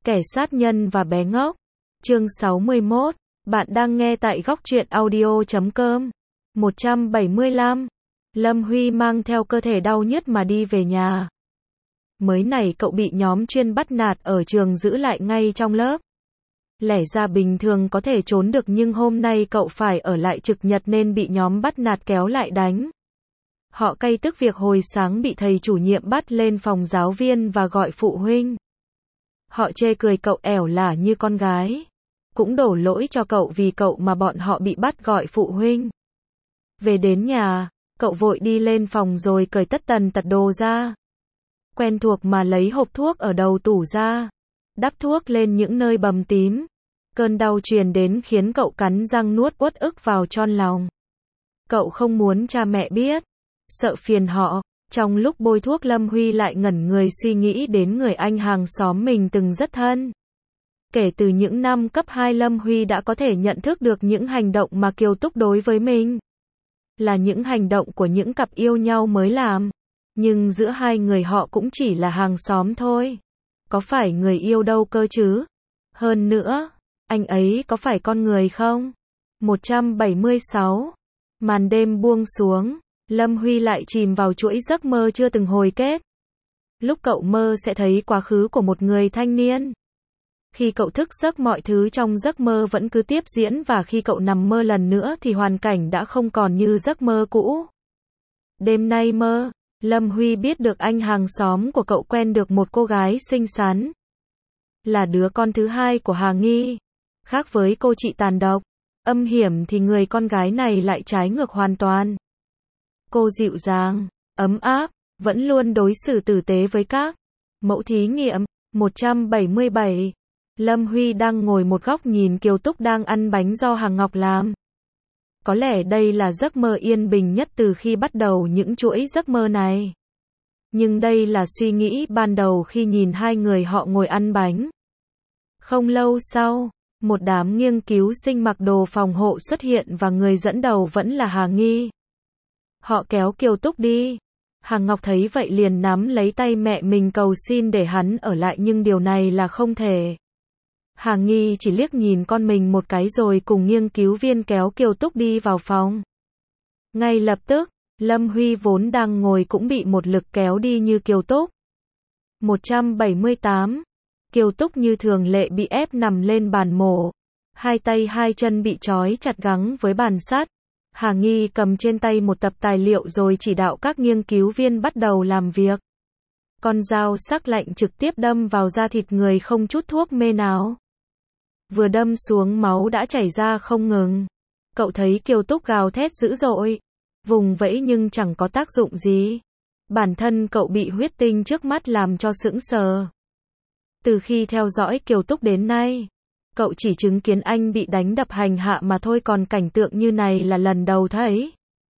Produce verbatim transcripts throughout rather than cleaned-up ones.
Kẻ sát nhân và bé ngốc. Chương sáu mươi mốt. Bạn đang nghe tại góc truyện audio chấm com. một trăm bảy mươi lăm. Lâm Huy mang theo cơ thể đau nhức mà đi về nhà. Mới này cậu bị nhóm chuyên bắt nạt ở trường giữ lại ngay trong lớp. Lẽ ra bình thường có thể trốn được nhưng hôm nay cậu phải ở lại trực nhật nên bị nhóm bắt nạt kéo lại đánh. Họ cay tức việc hồi sáng bị thầy chủ nhiệm bắt lên phòng giáo viên và gọi phụ huynh. Họ chê cười cậu ẻo lả như con gái. Cũng đổ lỗi cho cậu vì cậu mà bọn họ bị bắt gọi phụ huynh. Về đến nhà, cậu vội đi lên phòng rồi cởi tất tần tật đồ ra. Quen thuộc mà lấy hộp thuốc ở đầu tủ ra. Đắp thuốc lên những nơi bầm tím. Cơn đau truyền đến khiến cậu cắn răng nuốt uất ức vào tron lòng. Cậu không muốn cha mẹ biết. Sợ phiền họ. Trong lúc bôi thuốc Lâm Huy lại ngẩn người suy nghĩ đến người anh hàng xóm mình từng rất thân. Kể từ những năm cấp hai Lâm Huy đã có thể nhận thức được những hành động mà Kiều Túc đối với mình. Là những hành động của những cặp yêu nhau mới làm. Nhưng giữa hai người họ cũng chỉ là hàng xóm thôi. Có phải người yêu đâu cơ chứ? Hơn nữa, anh ấy có phải con người không? một trăm bảy mươi sáu. Màn đêm buông xuống. Lâm Huy lại chìm vào chuỗi giấc mơ chưa từng hồi kết. Lúc cậu mơ sẽ thấy quá khứ của một người thanh niên. Khi cậu thức giấc mọi thứ trong giấc mơ vẫn cứ tiếp diễn và khi cậu nằm mơ lần nữa thì hoàn cảnh đã không còn như giấc mơ cũ. Đêm nay mơ, Lâm Huy biết được anh hàng xóm của cậu quen được một cô gái xinh xắn. Là đứa con thứ hai của Hà Nghi. Khác với cô chị tàn độc, âm hiểm thì người con gái này lại trái ngược hoàn toàn. Cô dịu dàng, ấm áp, vẫn luôn đối xử tử tế với các mẫu thí nghiệm. một trăm bảy mươi bảy. Lâm Huy đang ngồi một góc nhìn Kiều Túc đang ăn bánh do Hằng Ngọc làm. Có lẽ đây là giấc mơ yên bình nhất từ khi bắt đầu những chuỗi giấc mơ này. Nhưng đây là suy nghĩ ban đầu khi nhìn hai người họ ngồi ăn bánh. Không lâu sau, một đám nghiên cứu sinh mặc đồ phòng hộ xuất hiện và người dẫn đầu vẫn là Hà Nghi. Họ kéo Kiều Túc đi. Hằng Ngọc thấy vậy liền nắm lấy tay mẹ mình cầu xin để hắn ở lại nhưng điều này là không thể. Hà Nghi chỉ liếc nhìn con mình một cái rồi cùng nghiên cứu viên kéo Kiều Túc đi vào phòng. Ngay lập tức, Lâm Huy vốn đang ngồi cũng bị một lực kéo đi như Kiều Túc. một trăm bảy mươi tám. Kiều Túc như thường lệ bị ép nằm lên bàn mổ. Hai tay hai chân bị trói chặt gắng với bàn sắt. Hà Nghi cầm trên tay một tập tài liệu rồi chỉ đạo các nghiên cứu viên bắt đầu làm việc. Con dao sắc lạnh trực tiếp đâm vào da thịt người không chút thuốc mê nào. Vừa đâm xuống máu đã chảy ra không ngừng. Cậu thấy Kiều Túc gào thét dữ dội. Vùng vẫy nhưng chẳng có tác dụng gì. Bản thân cậu bị huyết tinh trước mắt làm cho sững sờ. Từ khi theo dõi Kiều Túc đến nay, cậu chỉ chứng kiến anh bị đánh đập hành hạ mà thôi còn cảnh tượng như này là lần đầu thấy.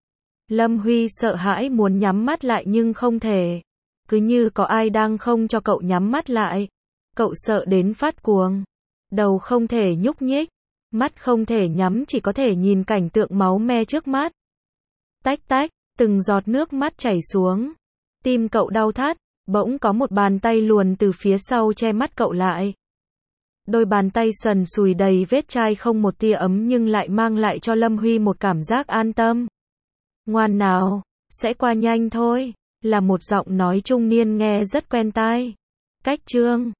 Lâm Huy sợ hãi muốn nhắm mắt lại nhưng không thể. Cứ như có ai đang không cho cậu nhắm mắt lại. Cậu sợ đến phát cuồng. Đầu không thể nhúc nhích. Mắt không thể nhắm chỉ có thể nhìn cảnh tượng máu me trước mắt. Tách tách, từng giọt nước mắt chảy xuống. Tim cậu đau thắt. Bỗng có một bàn tay luồn từ phía sau che mắt cậu lại. Đôi bàn tay sần sùi đầy vết chai không một tia ấm nhưng lại mang lại cho Lâm Huy một cảm giác an tâm. Ngoan nào, sẽ qua nhanh thôi, là một giọng nói trung niên nghe rất quen tai. Cách chương